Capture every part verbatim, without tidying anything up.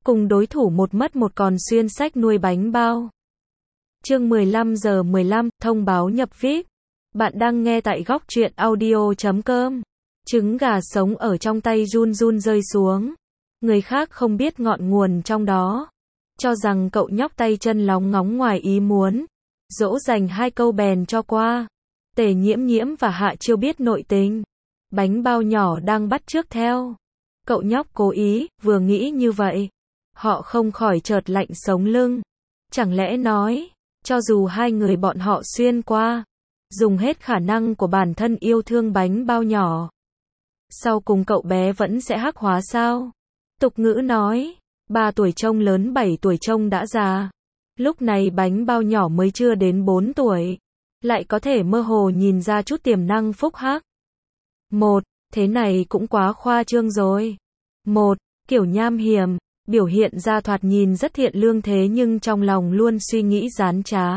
cùng đối thủ một mất một còn xuyên sách nuôi bánh bao. Chương mười lăm giờ mười lăm, thông báo nhập vi ai pi. Bạn đang nghe tại góc truyện audio chấm com. Trứng gà sống ở trong tay run run rơi xuống. Người khác không biết ngọn nguồn trong đó. Cho rằng cậu nhóc tay chân lóng ngóng ngoài ý muốn. Dỗ dành hai câu bèn cho qua. Tề Nhiễm Nhiễm và Hạ Chiêu biết nội tình. Bánh bao nhỏ đang bắt chước theo. Cậu nhóc cố ý, vừa nghĩ như vậy. Họ không khỏi chợt lạnh sống lưng. Chẳng lẽ nói, cho dù hai người bọn họ xuyên qua, dùng hết khả năng của bản thân yêu thương bánh bao nhỏ, sau cùng cậu bé vẫn sẽ hắc hóa sao? Tục ngữ nói, ba tuổi trông lớn bảy tuổi trông đã già. Lúc này bánh bao nhỏ mới chưa đến bốn tuổi, lại có thể mơ hồ nhìn ra chút tiềm năng phúc hắc. Một, thế này cũng quá khoa trương rồi. Một, kiểu nham hiểm, biểu hiện ra thoạt nhìn rất thiện lương thế nhưng trong lòng luôn suy nghĩ gián trá.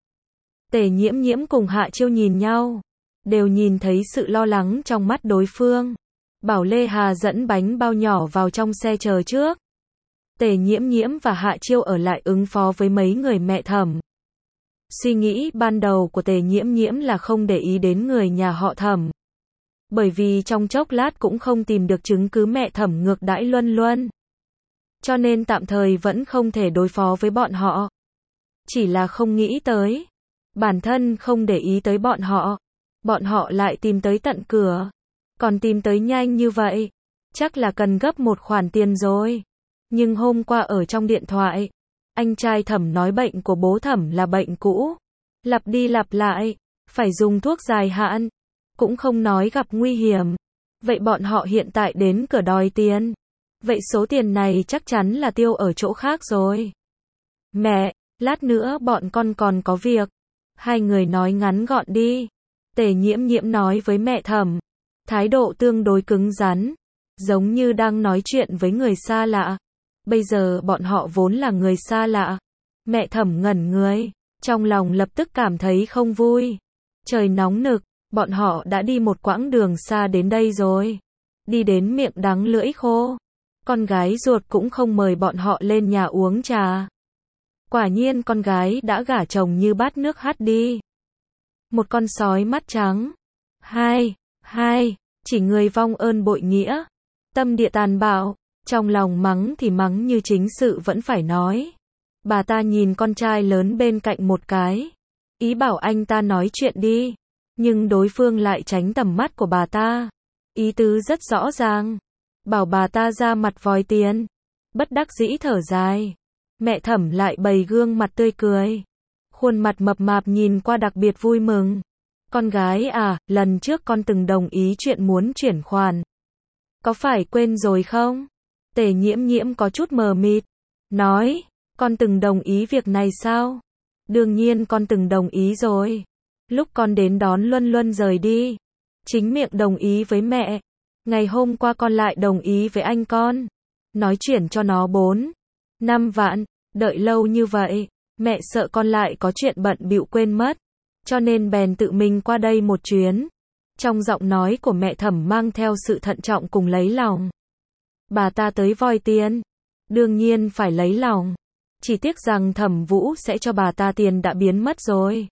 Tề Nhiễm Nhiễm cùng Hạ Chiêu nhìn nhau, đều nhìn thấy sự lo lắng trong mắt đối phương. Bảo Lê Hà dẫn bánh bao nhỏ vào trong xe chờ trước. Tề Nhiễm Nhiễm và Hạ Chiêu ở lại ứng phó với mấy người mẹ Thẩm. Suy nghĩ ban đầu của Tề Nhiễm Nhiễm là không để ý đến người nhà họ Thẩm. Bởi vì trong chốc lát cũng không tìm được chứng cứ mẹ Thẩm ngược đãi Luân Luân. Cho nên tạm thời vẫn không thể đối phó với bọn họ. Chỉ là không nghĩ tới. Bản thân không để ý tới bọn họ. Bọn họ lại tìm tới tận cửa. Còn tìm tới nhanh như vậy. Chắc là cần gấp một khoản tiền rồi. Nhưng hôm qua ở trong điện thoại, anh trai Thẩm nói bệnh của bố Thẩm là bệnh cũ. Lặp đi lặp lại. Phải dùng thuốc dài hạn. Cũng không nói gặp nguy hiểm. Vậy bọn họ hiện tại đến cửa đòi tiền. Vậy số tiền này chắc chắn là tiêu ở chỗ khác rồi. Mẹ, lát nữa bọn con còn có việc. Hai người nói ngắn gọn đi. Tề Nhiễm Nhiễm nói với mẹ Thẩm. Thái độ tương đối cứng rắn. Giống như đang nói chuyện với người xa lạ. Bây giờ bọn họ vốn là người xa lạ. Mẹ Thẩm ngẩn người. Trong lòng lập tức cảm thấy không vui. Trời nóng nực. Bọn họ đã đi một quãng đường xa đến đây rồi. Đi đến miệng đắng lưỡi khô. Con gái ruột cũng không mời bọn họ lên nhà uống trà. Quả nhiên con gái đã gả chồng như bát nước hắt đi. Một con sói mắt trắng. Hai, hai, chỉ người vong ơn bội nghĩa. Tâm địa tàn bạo, trong lòng mắng thì mắng như chính sự vẫn phải nói. Bà ta nhìn con trai lớn bên cạnh một cái. Ý bảo anh ta nói chuyện đi. Nhưng đối phương lại tránh tầm mắt của bà ta. Ý tứ rất rõ ràng. Bảo bà ta ra mặt vòi tiền. Bất đắc dĩ thở dài. Mẹ Thẩm lại bày gương mặt tươi cười. Khuôn mặt mập mạp nhìn qua đặc biệt vui mừng. Con gái à, lần trước con từng đồng ý chuyện muốn chuyển khoản. Có phải quên rồi không? Tề Nhiễm Nhiễm có chút mờ mịt. Nói, con từng đồng ý việc này sao? Đương nhiên con từng đồng ý rồi. Lúc con đến đón Luân Luân rời đi. Chính miệng đồng ý với mẹ. Ngày hôm qua con lại đồng ý với anh con. Nói chuyển cho nó bốn, năm vạn. Đợi lâu như vậy. Mẹ sợ con lại có chuyện bận bịu quên mất. Cho nên bèn tự mình qua đây một chuyến. Trong giọng nói của mẹ Thẩm mang theo sự thận trọng cùng lấy lòng. Bà ta tới vòi tiền. Đương nhiên phải lấy lòng. Chỉ tiếc rằng Thẩm Vũ sẽ cho bà ta tiền đã biến mất rồi.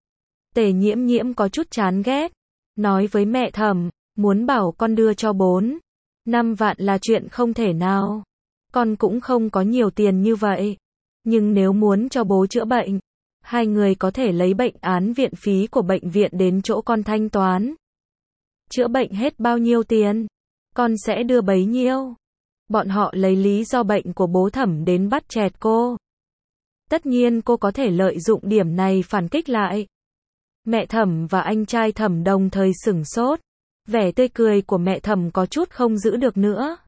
Tề Nhiễm Nhiễm có chút chán ghét. Nói với mẹ Thẩm. Muốn bảo con đưa cho bốn, năm vạn là chuyện không thể nào. Con cũng không có nhiều tiền như vậy. Nhưng nếu muốn cho bố chữa bệnh, hai người có thể lấy bệnh án viện phí của bệnh viện đến chỗ con thanh toán. Chữa bệnh hết bao nhiêu tiền, con sẽ đưa bấy nhiêu. Bọn họ lấy lý do bệnh của bố Thẩm đến bắt chẹt cô. Tất nhiên cô có thể lợi dụng điểm này phản kích lại. Mẹ Thẩm và anh trai Thẩm đồng thời sửng sốt. Vẻ tươi cười của mẹ Thẩm có chút không giữ được nữa.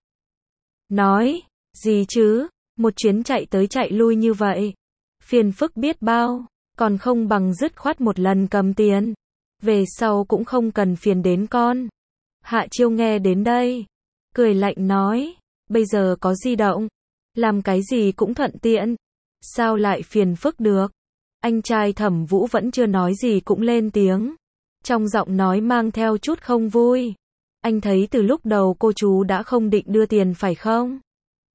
Nói, gì chứ, một chuyến chạy tới chạy lui như vậy. Phiền phức biết bao, còn không bằng dứt khoát một lần cầm tiền. Về sau cũng không cần phiền đến con. Hạ Chiêu nghe đến đây. Cười lạnh nói, bây giờ có di động. Làm cái gì cũng thuận tiện. Sao lại phiền phức được? Anh trai Thẩm Vũ vẫn chưa nói gì cũng lên tiếng. Trong giọng nói mang theo chút không vui. Anh thấy từ lúc đầu cô chú đã không định đưa tiền phải không?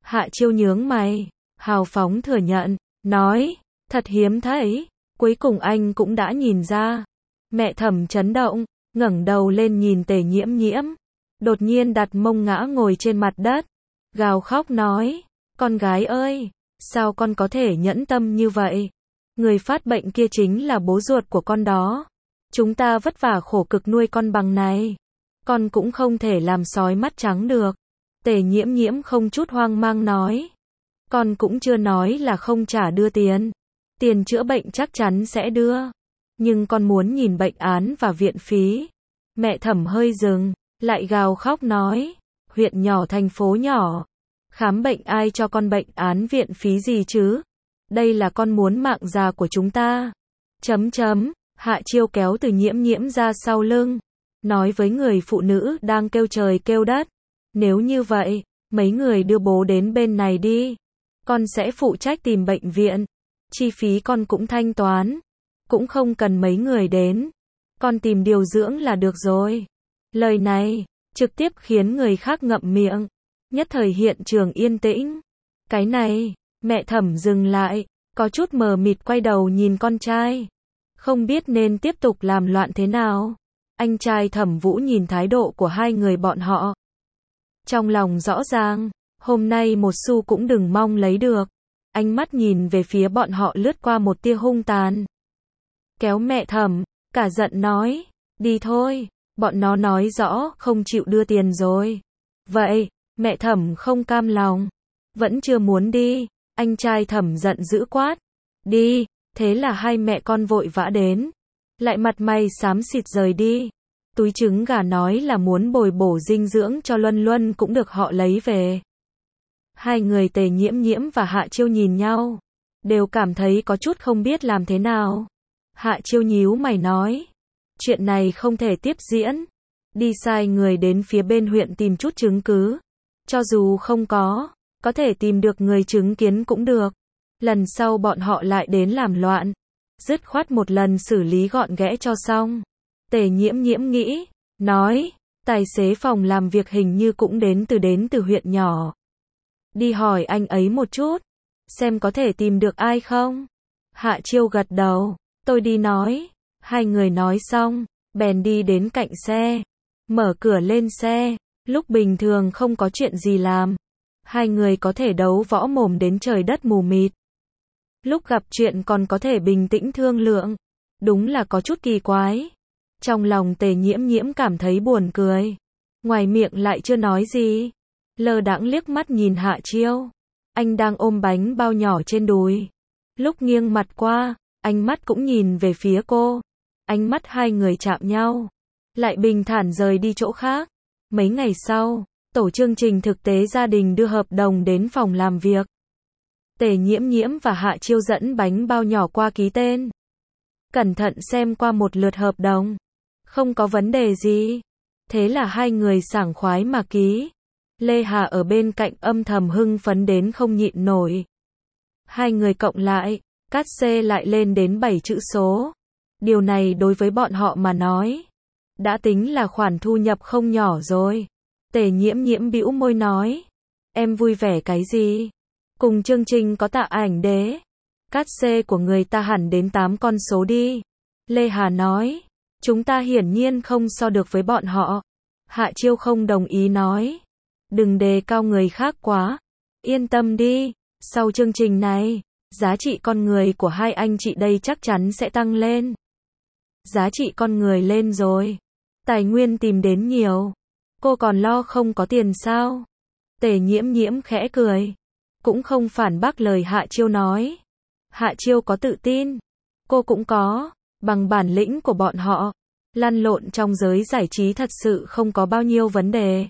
Hạ Chiêu nhướng mày, hào phóng thừa nhận, nói, thật hiếm thấy, cuối cùng anh cũng đã nhìn ra. Mẹ Thẩm chấn động, ngẩng đầu lên nhìn Tề Nhiễm Nhiễm, đột nhiên đặt mông ngã ngồi trên mặt đất, gào khóc nói, con gái ơi, sao con có thể nhẫn tâm như vậy? Người phát bệnh kia chính là bố ruột của con đó. Chúng ta vất vả khổ cực nuôi con bằng này. Con cũng không thể làm sói mắt trắng được. Tề Nhiễm Nhiễm không chút hoang mang nói. Con cũng chưa nói là không trả đưa tiền. Tiền chữa bệnh chắc chắn sẽ đưa. Nhưng con muốn nhìn bệnh án và viện phí. Mẹ Thẩm hơi dừng, lại gào khóc nói. Huyện nhỏ thành phố nhỏ. Khám bệnh ai cho con bệnh án viện phí gì chứ? Đây là con muốn mạng già của chúng ta. Chấm chấm, Hạ Chiêu kéo Từ Nhiễm Nhiễm ra sau lưng. Nói với người phụ nữ đang kêu trời kêu đất. Nếu như vậy, mấy người đưa bố đến bên này đi. Con sẽ phụ trách tìm bệnh viện. Chi phí con cũng thanh toán. Cũng không cần mấy người đến. Con tìm điều dưỡng là được rồi. Lời này, trực tiếp khiến người khác ngậm miệng. Nhất thời hiện trường yên tĩnh. Cái này, mẹ Thẩm dừng lại, có chút mờ mịt quay đầu nhìn con trai. Không biết nên tiếp tục làm loạn thế nào. Anh trai Thẩm Vũ nhìn thái độ của hai người bọn họ. Trong lòng rõ ràng, hôm nay một xu cũng đừng mong lấy được. Ánh mắt nhìn về phía bọn họ lướt qua một tia hung tàn. Kéo mẹ Thẩm, cả giận nói, đi thôi, bọn nó nói rõ không chịu đưa tiền rồi. Vậy, mẹ Thẩm không cam lòng, vẫn chưa muốn đi, anh trai Thẩm giận dữ quát, đi, thế là hai mẹ con vội vã đến, lại mặt mày xám xịt rời đi. Túi trứng gà nói là muốn bồi bổ dinh dưỡng cho Luân Luân cũng được họ lấy về. Hai người Tề Nhiễm Nhiễm và Hạ Chiêu nhìn nhau, đều cảm thấy có chút không biết làm thế nào. Hạ Chiêu nhíu mày nói, chuyện này không thể tiếp diễn, đi sai người đến phía bên huyện tìm chút chứng cứ. Cho dù không có, có thể tìm được người chứng kiến cũng được. Lần sau bọn họ lại đến làm loạn. Dứt khoát một lần xử lý gọn ghẽ cho xong. Tề Nhiễm Nhiễm nghĩ, nói, tài xế phòng làm việc hình như cũng đến từ đến từ huyện nhỏ. Đi hỏi anh ấy một chút, xem có thể tìm được ai không. Hạ Chiêu gật đầu, tôi đi nói. Hai người nói xong, bèn đi đến cạnh xe, mở cửa lên xe. Lúc bình thường không có chuyện gì làm, hai người có thể đấu võ mồm đến trời đất mù mịt. Lúc gặp chuyện còn có thể bình tĩnh thương lượng, đúng là có chút kỳ quái. Trong lòng Tề Nhiễm Nhiễm cảm thấy buồn cười, ngoài miệng lại chưa nói gì. Lơ đãng liếc mắt nhìn Hạ Chiêu, anh đang ôm bánh bao nhỏ trên đùi. Lúc nghiêng mặt qua, ánh mắt cũng nhìn về phía cô. Ánh mắt hai người chạm nhau, lại bình thản rời đi chỗ khác. Mấy ngày sau, tổ chương trình thực tế gia đình đưa hợp đồng đến phòng làm việc. Tề Nhiễm Nhiễm và Hạ Chiêu dẫn bánh bao nhỏ qua ký tên. Cẩn thận xem qua một lượt hợp đồng. Không có vấn đề gì. Thế là hai người sảng khoái mà ký. Lê Hà ở bên cạnh âm thầm hưng phấn đến không nhịn nổi. Hai người cộng lại, cát xê lại lên đến bảy chữ số. Điều này đối với bọn họ mà nói, đã tính là khoản thu nhập không nhỏ rồi. Tề Nhiễm Nhiễm bĩu môi nói, em vui vẻ cái gì? Cùng chương trình có tạ ảnh đế. Cát xê của người ta hẳn đến tám con số đi. Lê Hà nói, chúng ta hiển nhiên không so được với bọn họ. Hạ Chiêu không đồng ý nói, đừng đề cao người khác quá. Yên tâm đi, sau chương trình này, giá trị con người của hai anh chị đây chắc chắn sẽ tăng lên. Giá trị con người lên rồi, tài nguyên tìm đến nhiều. Cô còn lo không có tiền sao? Tề Nhiễm Nhiễm khẽ cười, cũng không phản bác lời Hạ Chiêu nói. Hạ Chiêu có tự tin, cô cũng có, bằng bản lĩnh của bọn họ, lăn lộn trong giới giải trí thật sự không có bao nhiêu vấn đề.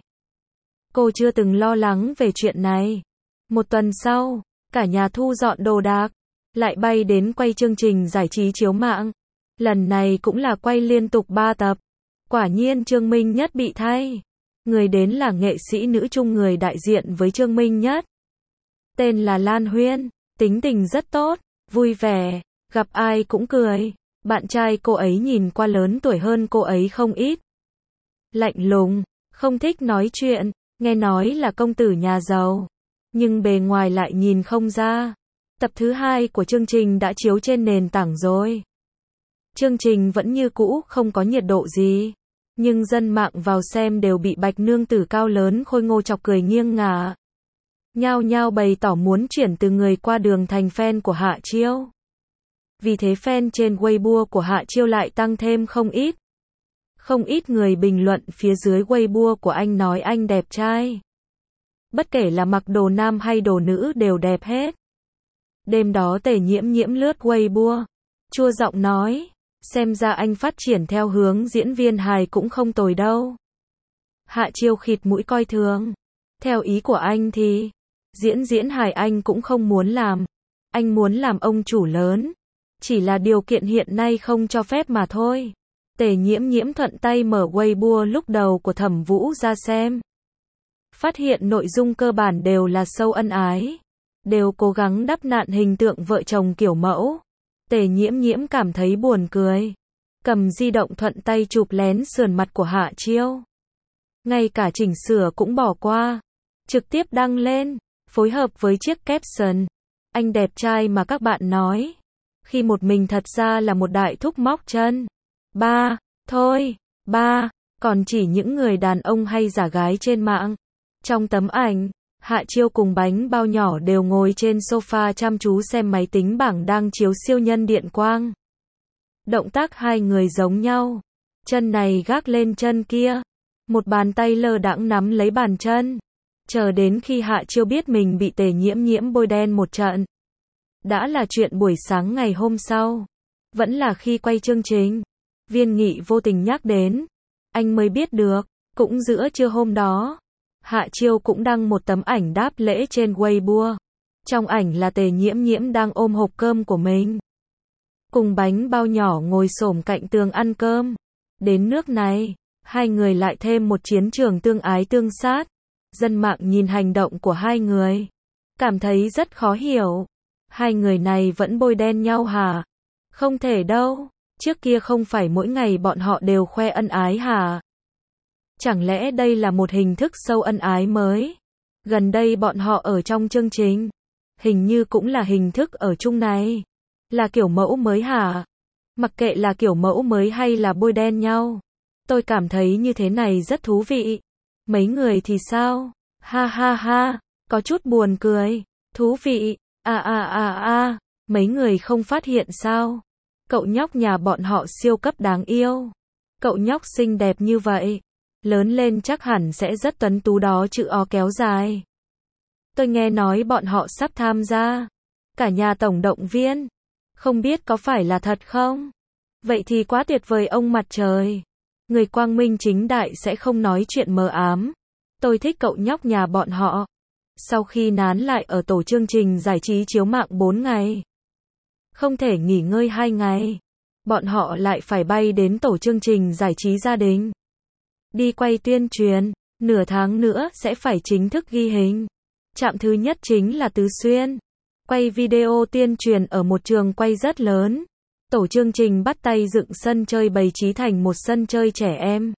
Cô chưa từng lo lắng về chuyện này. Một tuần sau, cả nhà thu dọn đồ đạc, lại bay đến quay chương trình giải trí chiếu mạng. Lần này cũng là quay liên tục ba tập. Quả nhiên Trương Minh Nhất bị thay. Người đến là nghệ sĩ nữ chung người đại diện với Trương Minh Nhất. Tên là Lan Huyên, tính tình rất tốt, vui vẻ, gặp ai cũng cười. Bạn trai cô ấy nhìn qua lớn tuổi hơn cô ấy không ít. Lạnh lùng, không thích nói chuyện, nghe nói là công tử nhà giàu. nhưng bề ngoài lại nhìn không ra. Tập thứ hai của chương trình đã chiếu trên nền tảng rồi. Chương trình vẫn như cũ, không có nhiệt độ gì. Nhưng dân mạng vào xem đều bị bạch nương tử cao lớn khôi ngô chọc cười nghiêng ngả. Nhao nhao bày tỏ muốn chuyển từ người qua đường thành fan của Hạ Chiêu. Vì thế fan trên Weibo của Hạ Chiêu lại tăng thêm không ít. Không ít người bình luận phía dưới Weibo của anh nói anh đẹp trai. Bất kể là mặc đồ nam hay đồ nữ đều đẹp hết. Đêm đó Tề Nhiễm Nhiễm lướt Weibo, chua giọng nói, xem ra anh phát triển theo hướng diễn viên hài cũng không tồi đâu. Hạ Chiêu khịt mũi coi thường. Theo ý của anh thì, diễn diễn hài anh cũng không muốn làm. Anh muốn làm ông chủ lớn. Chỉ là điều kiện hiện nay không cho phép mà thôi. Tề Nhiễm Nhiễm thuận tay mở Weibo lúc đầu của Thẩm Vũ ra xem. Phát hiện nội dung cơ bản đều là sâu ân ái. Đều cố gắng đắp nặn hình tượng vợ chồng kiểu mẫu. Tề Nhiễm Nhiễm cảm thấy buồn cười. Cầm di động thuận tay chụp lén sườn mặt của Hạ Chiêu. Ngay cả chỉnh sửa cũng bỏ qua. Trực tiếp đăng lên, phối hợp với chiếc caption. Anh đẹp trai mà các bạn nói. Khi một mình thật ra là một đại thúc móc chân. Ba, thôi, ba, còn chỉ những người đàn ông hay giả gái trên mạng. Trong tấm ảnh, Hạ Chiêu cùng bánh bao nhỏ đều ngồi trên sofa chăm chú xem máy tính bảng đang chiếu siêu nhân điện quang. Động tác hai người giống nhau. Chân này gác lên chân kia. Một bàn tay lơ đãng nắm lấy bàn chân. Chờ đến khi Hạ Chiêu biết mình bị Tề Nhiễm Nhiễm bôi đen một trận. Đã là chuyện buổi sáng ngày hôm sau. Vẫn là khi quay chương trình. Viên Nghị vô tình nhắc đến. Anh mới biết được. Cũng giữa trưa hôm đó. Hạ Chiêu cũng đăng một tấm ảnh đáp lễ trên Weibo. Trong ảnh là Tề Nhiễm Nhiễm đang ôm hộp cơm của mình. Cùng bánh bao nhỏ ngồi xổm cạnh tường ăn cơm. Đến nước này, hai người lại thêm một chiến trường tương ái tương sát. Dân mạng nhìn hành động của hai người. Cảm thấy rất khó hiểu. Hai người này vẫn bôi đen nhau hả? Không thể đâu. Trước kia không phải mỗi ngày bọn họ đều khoe ân ái hả? Chẳng lẽ đây là một hình thức sâu ân ái mới? Gần đây bọn họ ở trong chương trình. Hình như cũng là hình thức ở chung này. Là kiểu mẫu mới hả? Mặc kệ là kiểu mẫu mới hay là bôi đen nhau. Tôi cảm thấy như thế này rất thú vị. Mấy người thì sao? Ha ha ha, có chút buồn cười. Thú vị. À à à à, mấy người không phát hiện sao? Cậu nhóc nhà bọn họ siêu cấp đáng yêu. Cậu nhóc xinh đẹp như vậy. Lớn lên chắc hẳn sẽ rất tuấn tú đó chữ O kéo dài. Tôi nghe nói bọn họ sắp tham gia. Cả nhà tổng động viên. Không biết có phải là thật không? Vậy thì quá tuyệt vời ông mặt trời. Người quang minh chính đại sẽ không nói chuyện mờ ám. Tôi thích cậu nhóc nhà bọn họ. Sau khi nán lại ở tổ chương trình giải trí chiếu mạng bốn ngày. Không thể nghỉ ngơi hai ngày. Bọn họ lại phải bay đến tổ chương trình giải trí gia đình. Đi quay tuyên truyền, nửa tháng nữa sẽ phải chính thức ghi hình. Trạm thứ nhất chính là Tứ Xuyên. Quay video tuyên truyền ở một trường quay rất lớn. Tổ chương trình bắt tay dựng sân chơi bày trí thành một sân chơi trẻ em.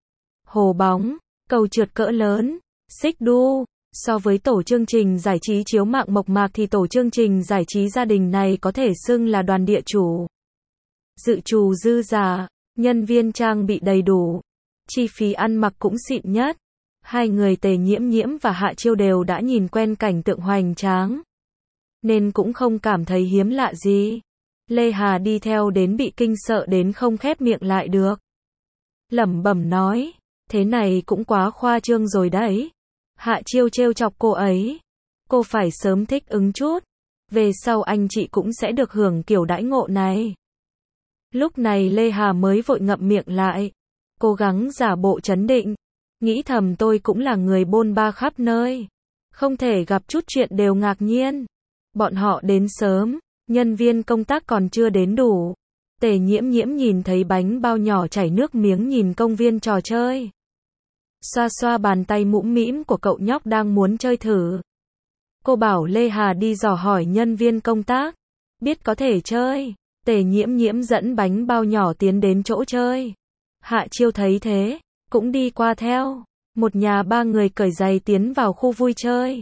Hồ bóng, cầu trượt cỡ lớn, xích đu. So với tổ chương trình giải trí chiếu mạng mộc mạc thì tổ chương trình giải trí gia đình này có thể xưng là đoàn địa chủ. Dự trù dư giả, nhân viên trang bị đầy đủ. Chi phí ăn mặc cũng xịn nhất. Hai người Tề Nhiễm Nhiễm và Hạ Chiêu đều đã nhìn quen cảnh tượng hoành tráng. Nên cũng không cảm thấy hiếm lạ gì. Lê Hà đi theo đến bị kinh sợ đến không khép miệng lại được. Lẩm bẩm nói, thế này cũng quá khoa trương rồi đấy. Hạ Chiêu trêu chọc cô ấy. Cô phải sớm thích ứng chút. Về sau anh chị cũng sẽ được hưởng kiểu đãi ngộ này. Lúc này Lê Hà mới vội ngậm miệng lại. Cố gắng giả bộ trấn định. Nghĩ thầm tôi cũng là người bôn ba khắp nơi. Không thể gặp chút chuyện đều ngạc nhiên. Bọn họ đến sớm. Nhân viên công tác còn chưa đến đủ. Tề Nhiễm Nhiễm nhìn thấy bánh bao nhỏ chảy nước miếng nhìn công viên trò chơi. Xoa xoa bàn tay mũm mĩm của cậu nhóc đang muốn chơi thử. Cô bảo Lê Hà đi dò hỏi nhân viên công tác. Biết có thể chơi. Tề Nhiễm Nhiễm dẫn bánh bao nhỏ tiến đến chỗ chơi. Hạ Chiêu thấy thế, cũng đi qua theo. Một nhà ba người cởi giày tiến vào khu vui chơi.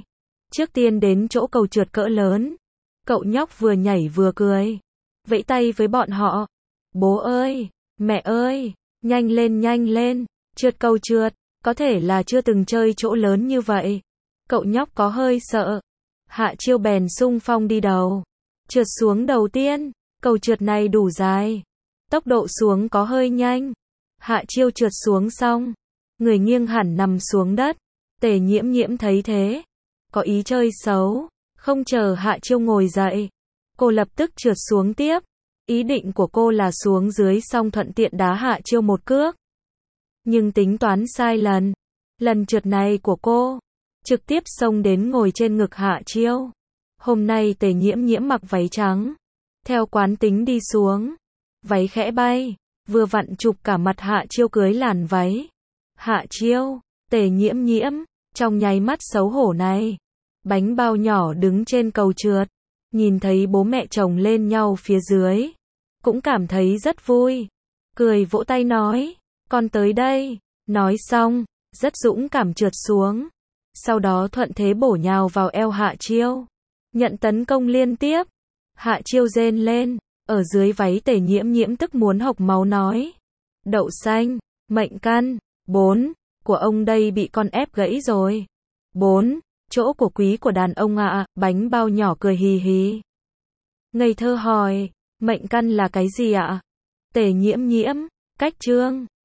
Trước tiên đến chỗ cầu trượt cỡ lớn. Cậu nhóc vừa nhảy vừa cười. Vẫy tay với bọn họ. Bố ơi, mẹ ơi, nhanh lên nhanh lên, trượt cầu trượt, có thể là chưa từng chơi chỗ lớn như vậy. Cậu nhóc có hơi sợ. Hạ Chiêu bèn xung phong đi đầu. Trượt xuống đầu tiên, cầu trượt này đủ dài. Tốc độ xuống có hơi nhanh. Hạ Chiêu trượt xuống xong, người nghiêng hẳn nằm xuống đất. Tề Nhiễm Nhiễm thấy thế, có ý chơi xấu, không chờ Hạ Chiêu ngồi dậy, cô lập tức trượt xuống tiếp. Ý định của cô là xuống dưới xong thuận tiện đá Hạ Chiêu một cước. Nhưng tính toán sai lần. Lần trượt này của cô, trực tiếp xông đến ngồi trên ngực Hạ Chiêu. Hôm nay Tề Nhiễm Nhiễm mặc váy trắng, theo quán tính đi xuống. Váy khẽ bay, vừa vặn chụp cả mặt Hạ Chiêu cưới làn váy. Hạ Chiêu, Tề Nhiễm Nhiễm, trong nháy mắt xấu hổ này. Bánh bao nhỏ đứng trên cầu trượt, nhìn thấy bố mẹ chồng lên nhau phía dưới, cũng cảm thấy rất vui. Cười vỗ tay nói, con tới đây. Nói xong, rất dũng cảm trượt xuống. Sau đó thuận thế bổ nhào vào eo Hạ Chiêu. Nhận tấn công liên tiếp. Hạ Chiêu rên lên, ở dưới váy Tề Nhiễm Nhiễm tức muốn hộc máu nói. Đậu xanh, mệnh căn, bốn, của ông đây bị con ép gãy rồi. Bốn, chỗ của quý của đàn ông ạ, à, bánh bao nhỏ cười hì hì. Ngây thơ hỏi, mệnh căn là cái gì ạ? À? Tề Nhiễm Nhiễm, cách chương.